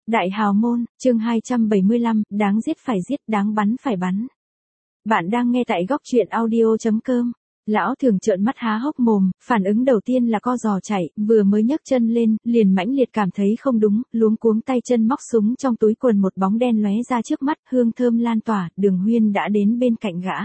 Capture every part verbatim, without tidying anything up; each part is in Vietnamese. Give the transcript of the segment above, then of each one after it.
Đại hào môn, chương hai trăm bảy mươi lăm, đáng giết phải giết, đáng bắn phải bắn. Bạn đang nghe tại góc truyện audio chấm com. Lão thường trợn mắt há hốc mồm, phản ứng đầu tiên là co giò chạy, vừa mới nhấc chân lên, liền mãnh liệt cảm thấy không đúng, luống cuống tay chân móc súng trong túi quần, một bóng đen lóe ra trước mắt, hương thơm lan tỏa, Đường Huyên đã đến bên cạnh gã.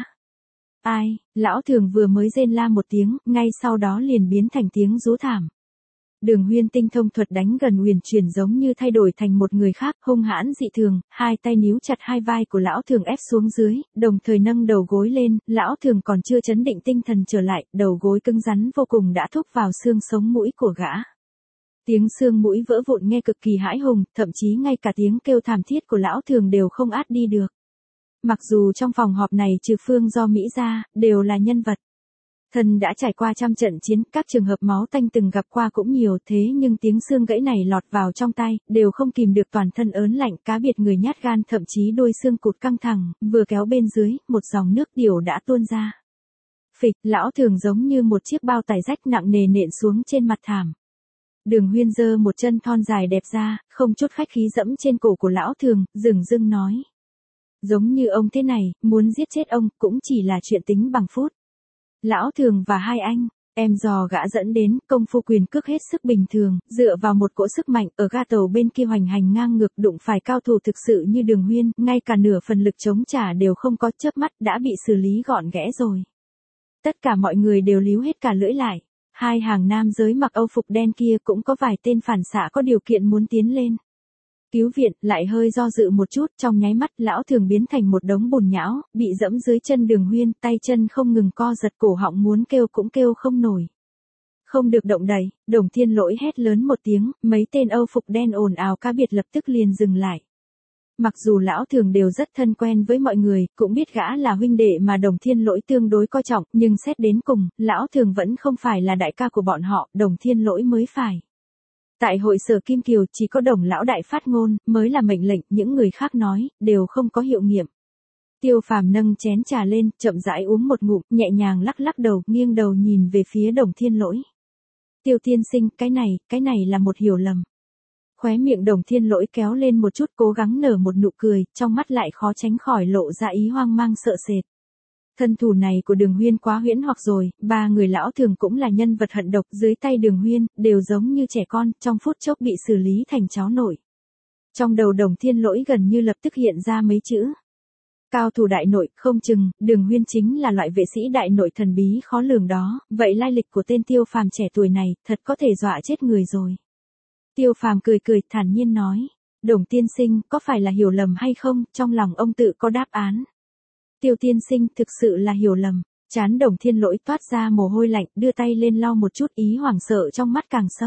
Ai, lão thường vừa mới rên la một tiếng, ngay sau đó liền biến thành tiếng rú thảm. Đường Huyên tinh thông thuật đánh gần uyển chuyển, giống như thay đổi thành một người khác, hung hãn dị thường, hai tay níu chặt hai vai của lão thường ép xuống dưới, đồng thời nâng đầu gối lên, lão thường còn chưa chấn định tinh thần trở lại, đầu gối cứng rắn vô cùng đã thúc vào xương sống mũi của gã. Tiếng xương mũi vỡ vụn nghe cực kỳ hãi hùng, thậm chí ngay cả tiếng kêu thảm thiết của lão thường đều không át đi được. Mặc dù trong phòng họp này trừ Phương Do Mỹ ra, đều là nhân vật. Thần đã trải qua trăm trận chiến, các trường hợp máu tanh từng gặp qua cũng nhiều, thế nhưng tiếng xương gãy này lọt vào trong tai, đều không kìm được toàn thân ớn lạnh, cá biệt người nhát gan, thậm chí đôi xương cụt căng thẳng, vừa kéo bên dưới, một dòng nước tiểu đã tuôn ra. Phịch, lão thường giống như một chiếc bao tải rách nặng nề nện xuống trên mặt thảm. Đường Huyên giơ một chân thon dài đẹp ra, không chút khách khí dẫm trên cổ của lão thường, dửng dưng nói. Giống như ông thế này, muốn giết chết ông, cũng chỉ là chuyện tính bằng phút. Lão thường và hai anh, em dò gã dẫn đến, công phu quyền cước hết sức bình thường, dựa vào một cỗ sức mạnh, ở ga tàu bên kia hoành hành ngang ngược, đụng phải cao thủ thực sự như Đường Huyên, ngay cả nửa phần lực chống trả đều không có, chớp mắt đã bị xử lý gọn ghẽ rồi. Tất cả mọi người đều líu hết cả lưỡi lại, hai hàng nam giới mặc âu phục đen kia cũng có vài tên phản xạ có điều kiện muốn tiến lên cứu viện, lại hơi do dự một chút, trong nháy mắt lão thường biến thành một đống bùn nhão, bị dẫm dưới chân Đường Huyên, tay chân không ngừng co giật, cổ họng muốn kêu cũng kêu không nổi. Không được động đậy, Đồng Thiên Lỗi hét lớn một tiếng, mấy tên âu phục đen ồn ào cá biệt lập tức liền dừng lại. Mặc dù lão thường đều rất thân quen với mọi người, cũng biết gã là huynh đệ mà Đồng Thiên Lỗi tương đối coi trọng, nhưng xét đến cùng, lão thường vẫn không phải là đại ca của bọn họ, Đồng Thiên Lỗi mới phải. Tại hội sở Kim Kiều chỉ có Đồng lão đại phát ngôn, mới là mệnh lệnh, những người khác nói, đều không có hiệu nghiệm. Tiêu Phàm nâng chén trà lên, chậm rãi uống một ngụm, nhẹ nhàng lắc lắc đầu, nghiêng đầu nhìn về phía Đồng Thiên Lỗi. Tiêu tiên sinh, cái này, cái này là một hiểu lầm. Khóe miệng Đồng Thiên Lỗi kéo lên một chút, cố gắng nở một nụ cười, trong mắt lại khó tránh khỏi lộ ra ý hoang mang sợ sệt. Thân thủ này của Đường Huyên quá huyễn hoặc rồi, ba người lão thường cũng là nhân vật hận độc, dưới tay Đường Huyên, đều giống như trẻ con, trong phút chốc bị xử lý thành chó nội. Trong đầu Đồng Thiên Lỗi gần như lập tức hiện ra mấy chữ. Cao thủ đại nội, không chừng, Đường Huyên chính là loại vệ sĩ đại nội thần bí khó lường đó, vậy lai lịch của tên Tiêu Phàm trẻ tuổi này, thật có thể dọa chết người rồi. Tiêu Phàm cười cười, thản nhiên nói, Đồng tiên sinh, có phải là hiểu lầm hay không, trong lòng ông tự có đáp án. Tiêu tiên sinh, thực sự là hiểu lầm. Trán Đồng Thiên Lỗi toát ra mồ hôi lạnh, đưa tay lên lau một chút, ý hoảng sợ trong mắt càng sâu.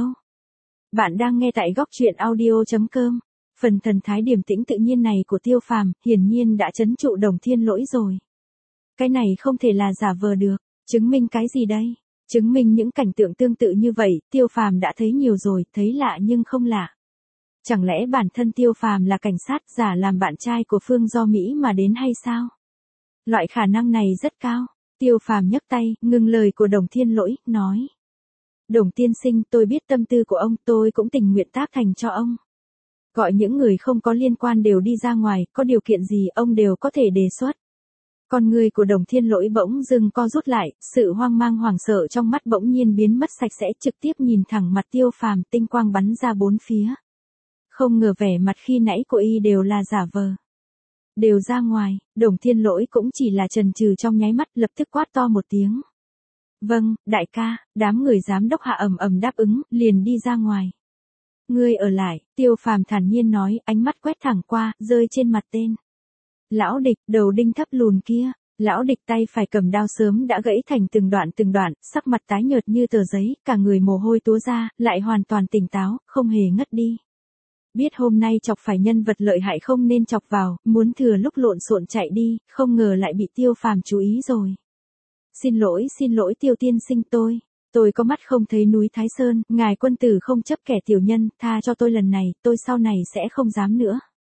Bạn đang nghe tại góc truyện audio chấm com. Phần thần thái điềm tĩnh tự nhiên này của Tiêu Phàm, hiển nhiên đã trấn trụ Đồng Thiên Lỗi rồi. Cái này không thể là giả vờ được, chứng minh cái gì đây? Chứng minh những cảnh tượng tương tự như vậy, Tiêu Phàm đã thấy nhiều rồi, thấy lạ nhưng không lạ. Chẳng lẽ bản thân Tiêu Phàm là cảnh sát giả làm bạn trai của Phương Do Mỹ mà đến hay sao? Loại khả năng này rất cao. Tiêu Phàm nhấc tay, ngừng lời của Đồng Thiên Lỗi, nói. Đồng tiên sinh, tôi biết tâm tư của ông, tôi cũng tình nguyện tác thành cho ông. Gọi những người không có liên quan đều đi ra ngoài, có điều kiện gì ông đều có thể đề xuất. Con người của Đồng Thiên Lỗi bỗng dưng co rút lại, sự hoang mang hoảng sợ trong mắt bỗng nhiên biến mất sạch sẽ, trực tiếp nhìn thẳng mặt Tiêu Phàm, tinh quang bắn ra bốn phía. Không ngờ vẻ mặt khi nãy của y đều là giả vờ. Đều ra ngoài, Đồng Thiên Lỗi cũng chỉ là chần chừ trong nháy mắt, lập tức quát to một tiếng. Vâng, đại ca, đám người giám đốc hạ ầm ầm đáp ứng, liền đi ra ngoài. Ngươi ở lại, Tiêu Phàm thản nhiên nói, ánh mắt quét thẳng qua, rơi trên mặt tên. Lão địch, đầu đinh thấp lùn kia, lão địch tay phải cầm đao sớm đã gãy thành từng đoạn từng đoạn, sắc mặt tái nhợt như tờ giấy, cả người mồ hôi túa ra, lại hoàn toàn tỉnh táo, không hề ngất đi. Biết hôm nay chọc phải nhân vật lợi hại không nên chọc vào, muốn thừa lúc lộn xộn chạy đi, không ngờ lại bị Tiêu Phàm chú ý rồi. Xin lỗi, xin lỗi Tiêu tiên sinh, tôi, tôi có mắt không thấy núi Thái Sơn, ngài quân tử không chấp kẻ tiểu nhân, tha cho tôi lần này, tôi sau này sẽ không dám nữa.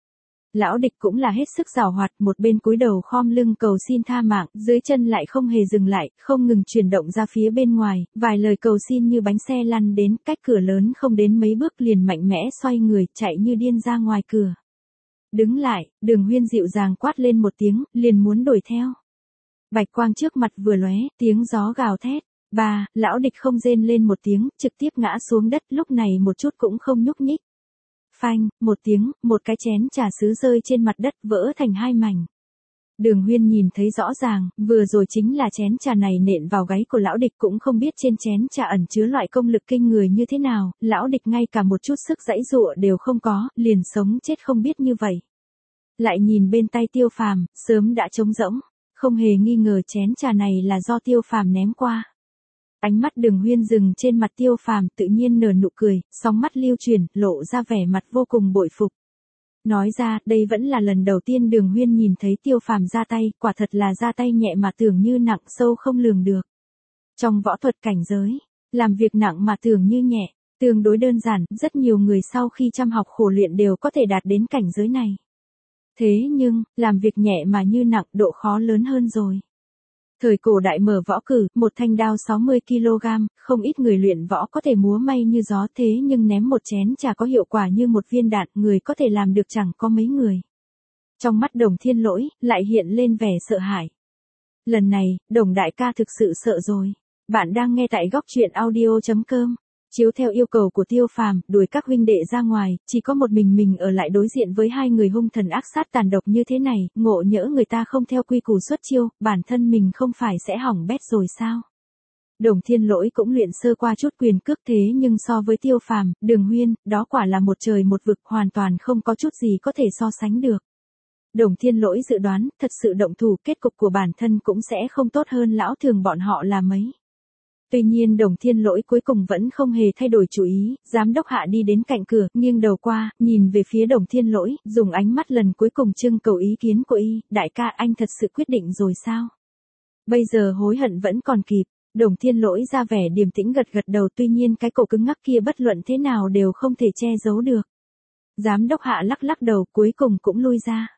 Lão địch cũng là hết sức giàu hoạt, một bên cúi đầu khom lưng cầu xin tha mạng, dưới chân lại không hề dừng lại, không ngừng chuyển động ra phía bên ngoài, vài lời cầu xin như bánh xe lăn đến, cách cửa lớn không đến mấy bước liền mạnh mẽ xoay người, chạy như điên ra ngoài cửa. Đứng lại, Đường Huyên dịu dàng quát lên một tiếng, liền muốn đuổi theo. Bạch quang trước mặt vừa lóe, tiếng gió gào thét. Ba, lão địch không rên lên một tiếng, trực tiếp ngã xuống đất, lúc này một chút cũng không nhúc nhích. Phanh, một tiếng, một cái chén trà sứ rơi trên mặt đất vỡ thành hai mảnh. Đường Huyên nhìn thấy rõ ràng, vừa rồi chính là chén trà này nện vào gáy của lão địch, cũng không biết trên chén trà ẩn chứa loại công lực kinh người như thế nào, lão địch ngay cả một chút sức giãy giụa đều không có, liền sống chết không biết như vậy. Lại nhìn bên tay Tiêu Phàm, sớm đã trống rỗng, không hề nghi ngờ chén trà này là do Tiêu Phàm ném qua. Ánh mắt Đường Huyên dừng trên mặt Tiêu Phàm, tự nhiên nở nụ cười, sóng mắt lưu chuyển, lộ ra vẻ mặt vô cùng bội phục. Nói ra, đây vẫn là lần đầu tiên Đường Huyên nhìn thấy Tiêu Phàm ra tay, quả thật là ra tay nhẹ mà tưởng như nặng, sâu không lường được. Trong võ thuật cảnh giới, làm việc nặng mà tưởng như nhẹ, tương đối đơn giản, rất nhiều người sau khi chăm học khổ luyện đều có thể đạt đến cảnh giới này. Thế nhưng, làm việc nhẹ mà như nặng, độ khó lớn hơn rồi. Thời cổ đại mở võ cử, một thanh đao sáu mươi ki lô gam, không ít người luyện võ có thể múa may như gió, thế nhưng ném một chén trà có hiệu quả như một viên đạn, người có thể làm được chẳng có mấy người. Trong mắt Đồng Thiên Lỗi, lại hiện lên vẻ sợ hãi. Lần này, Đồng đại ca thực sự sợ rồi. Bạn đang nghe tại góc truyện audio chấm com. Chiếu theo yêu cầu của Tiêu Phàm, đuổi các huynh đệ ra ngoài, chỉ có một mình mình ở lại đối diện với hai người hung thần ác sát tàn độc như thế này, ngộ nhỡ người ta không theo quy củ xuất chiêu, bản thân mình không phải sẽ hỏng bét rồi sao? Đồng Thiên Lỗi cũng luyện sơ qua chút quyền cước, thế nhưng so với Tiêu Phàm, Đường Huyên, đó quả là một trời một vực, hoàn toàn không có chút gì có thể so sánh được. Đồng Thiên Lỗi dự đoán, thật sự động thủ, kết cục của bản thân cũng sẽ không tốt hơn lão thường bọn họ là mấy. Tuy nhiên Đồng Thiên Lỗi cuối cùng vẫn không hề thay đổi chủ ý, giám đốc Hạ đi đến cạnh cửa, nghiêng đầu qua, nhìn về phía Đồng Thiên Lỗi, dùng ánh mắt lần cuối cùng trưng cầu ý kiến của y, đại ca anh thật sự quyết định rồi sao? Bây giờ hối hận vẫn còn kịp. Đồng Thiên Lỗi ra vẻ điềm tĩnh gật gật đầu, tuy nhiên cái cổ cứng ngắc kia bất luận thế nào đều không thể che giấu được. Giám đốc Hạ lắc lắc đầu, cuối cùng cũng lui ra.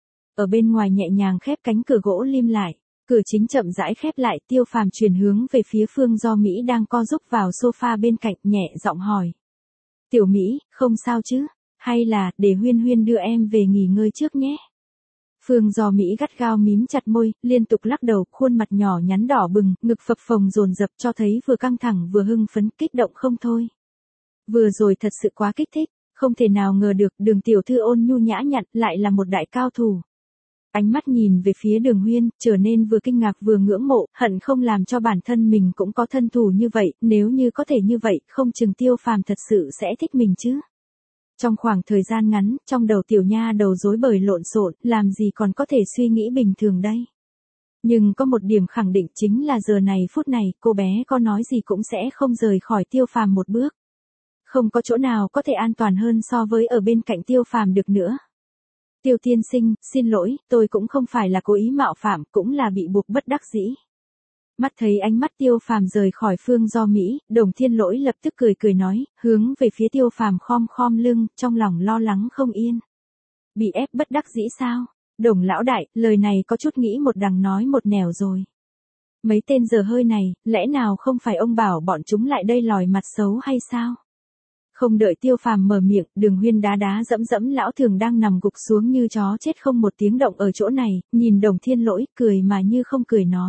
Ở bên ngoài nhẹ nhàng khép cánh cửa gỗ lim lại. Cửa chính chậm rãi khép lại, Tiêu Phàm chuyển hướng về phía Phương Do Mỹ đang co rúc vào sofa bên cạnh, nhẹ giọng hỏi. Tiểu Mỹ, không sao chứ? Hay là, để Huyên Huyên đưa em về nghỉ ngơi trước nhé? Phương Do Mỹ gắt gao mím chặt môi, liên tục lắc đầu, khuôn mặt nhỏ nhắn đỏ bừng, ngực phập phồng dồn dập, cho thấy vừa căng thẳng vừa hưng phấn, kích động không thôi. Vừa rồi thật sự quá kích thích, không thể nào ngờ được Đường tiểu thư ôn nhu nhã nhặn lại là một đại cao thủ. Ánh mắt nhìn về phía Đường Huyên, trở nên vừa kinh ngạc vừa ngưỡng mộ, hận không làm cho bản thân mình cũng có thân thủ như vậy, nếu như có thể như vậy, không chừng Tiêu Phàm thật sự sẽ thích mình chứ. Trong khoảng thời gian ngắn, trong đầu tiểu nha đầu rối bời lộn xộn, làm gì còn có thể suy nghĩ bình thường đây. Nhưng có một điểm khẳng định chính là giờ này phút này, cô bé có nói gì cũng sẽ không rời khỏi Tiêu Phàm một bước. Không có chỗ nào có thể an toàn hơn so với ở bên cạnh Tiêu Phàm được nữa. Tiêu tiên sinh, xin lỗi, tôi cũng không phải là cố ý mạo phạm, cũng là bị buộc bất đắc dĩ. Mắt thấy ánh mắt Tiêu Phàm rời khỏi Phương Do Mỹ, Đồng Thiên Lỗi lập tức cười cười nói, hướng về phía Tiêu Phàm khom khom lưng, trong lòng lo lắng không yên. Bị ép bất đắc dĩ sao? Đồng lão đại, lời này có chút nghĩ một đằng nói một nẻo rồi. Mấy tên giờ hơi này, lẽ nào không phải ông bảo bọn chúng lại đây lòi mặt xấu hay sao? Không đợi Tiêu Phàm mở miệng, Đường Huyên đá đá dẫm dẫm lão thường đang nằm gục xuống như chó chết không một tiếng động ở chỗ này, nhìn Đồng Thiên Lỗi, cười mà như không cười nói.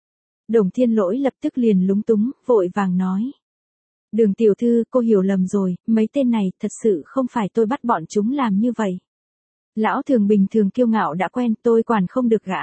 Đồng Thiên Lỗi lập tức liền lúng túng, vội vàng nói. Đường tiểu thư, cô hiểu lầm rồi, mấy tên này, thật sự không phải tôi bắt bọn chúng làm như vậy. Lão thường bình thường kiêu ngạo đã quen, tôi quản không được gã.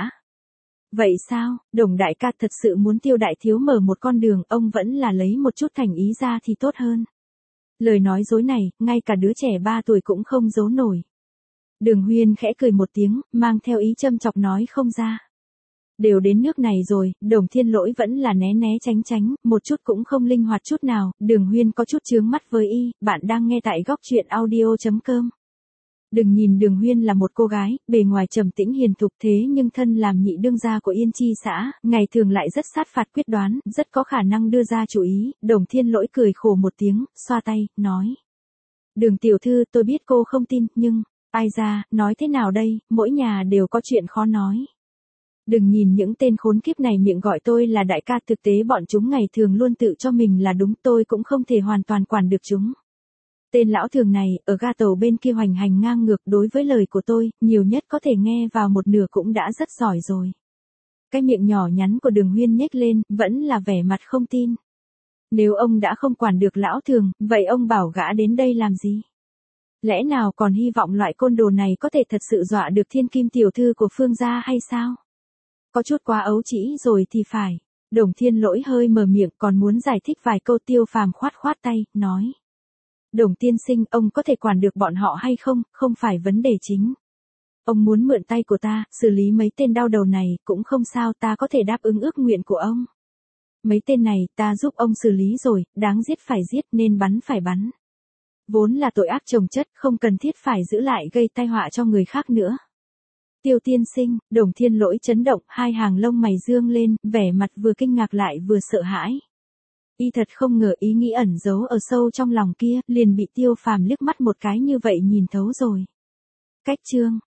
Vậy sao, Đồng đại ca thật sự muốn Tiêu đại thiếu mở một con đường, ông vẫn là lấy một chút thành ý ra thì tốt hơn. Lời nói dối này, ngay cả đứa trẻ ba tuổi cũng không giấu nổi. Đường Huyên khẽ cười một tiếng, mang theo ý châm chọc nói không ra. Đều đến nước này rồi, Đồng Thiên Lỗi vẫn là né né tránh tránh, một chút cũng không linh hoạt chút nào, Đường Huyên có chút chướng mắt với y, bạn đang nghe tại góc truyện audio chấm com. Đừng nhìn Đường Huyên là một cô gái, bề ngoài trầm tĩnh hiền thục thế nhưng thân làm nhị đương gia của Yên Chi xã, ngày thường lại rất sát phạt quyết đoán, rất có khả năng đưa ra chủ ý, Đồng Thiên Lỗi cười khổ một tiếng, xoa tay, nói. Đường tiểu thư, tôi biết cô không tin, nhưng, Ai ra, nói thế nào đây, mỗi nhà đều có chuyện khó nói. Đừng nhìn những tên khốn kiếp này miệng gọi tôi là đại ca, thực tế bọn chúng ngày thường luôn tự cho mình là đúng, tôi cũng không thể hoàn toàn quản được chúng. Tên lão thường này, ở ga tàu bên kia hoành hành ngang ngược, đối với lời của tôi, nhiều nhất có thể nghe vào một nửa cũng đã rất giỏi rồi. Cái miệng nhỏ nhắn của Đường Huyên nhếch lên, vẫn là vẻ mặt không tin. Nếu ông đã không quản được lão thường, vậy ông bảo gã đến đây làm gì? Lẽ nào còn hy vọng loại côn đồ này có thể thật sự dọa được thiên kim tiểu thư của Phương gia hay sao? Có chút quá ấu trĩ rồi thì phải. Đồng Thiên Lỗi hơi mở miệng, còn muốn giải thích vài câu. Tiêu Phàm khoát khoát tay, nói. Đồng tiên sinh, ông có thể quản được bọn họ hay không, không phải vấn đề chính. Ông muốn mượn tay của ta, xử lý mấy tên đau đầu này, cũng không sao, ta có thể đáp ứng ước nguyện của ông. Mấy tên này, ta giúp ông xử lý rồi, đáng giết phải giết, nên bắn phải bắn. Vốn là tội ác chồng chất, không cần thiết phải giữ lại gây tai họa cho người khác nữa. Tiêu tiên sinh, Đồng Thiên Lỗi chấn động, hai hàng lông mày dương lên, vẻ mặt vừa kinh ngạc lại vừa sợ hãi. Y thật không ngờ ý nghĩ ẩn giấu ở sâu trong lòng kia, liền bị Tiêu Phàm liếc mắt một cái như vậy nhìn thấu rồi. Cách chương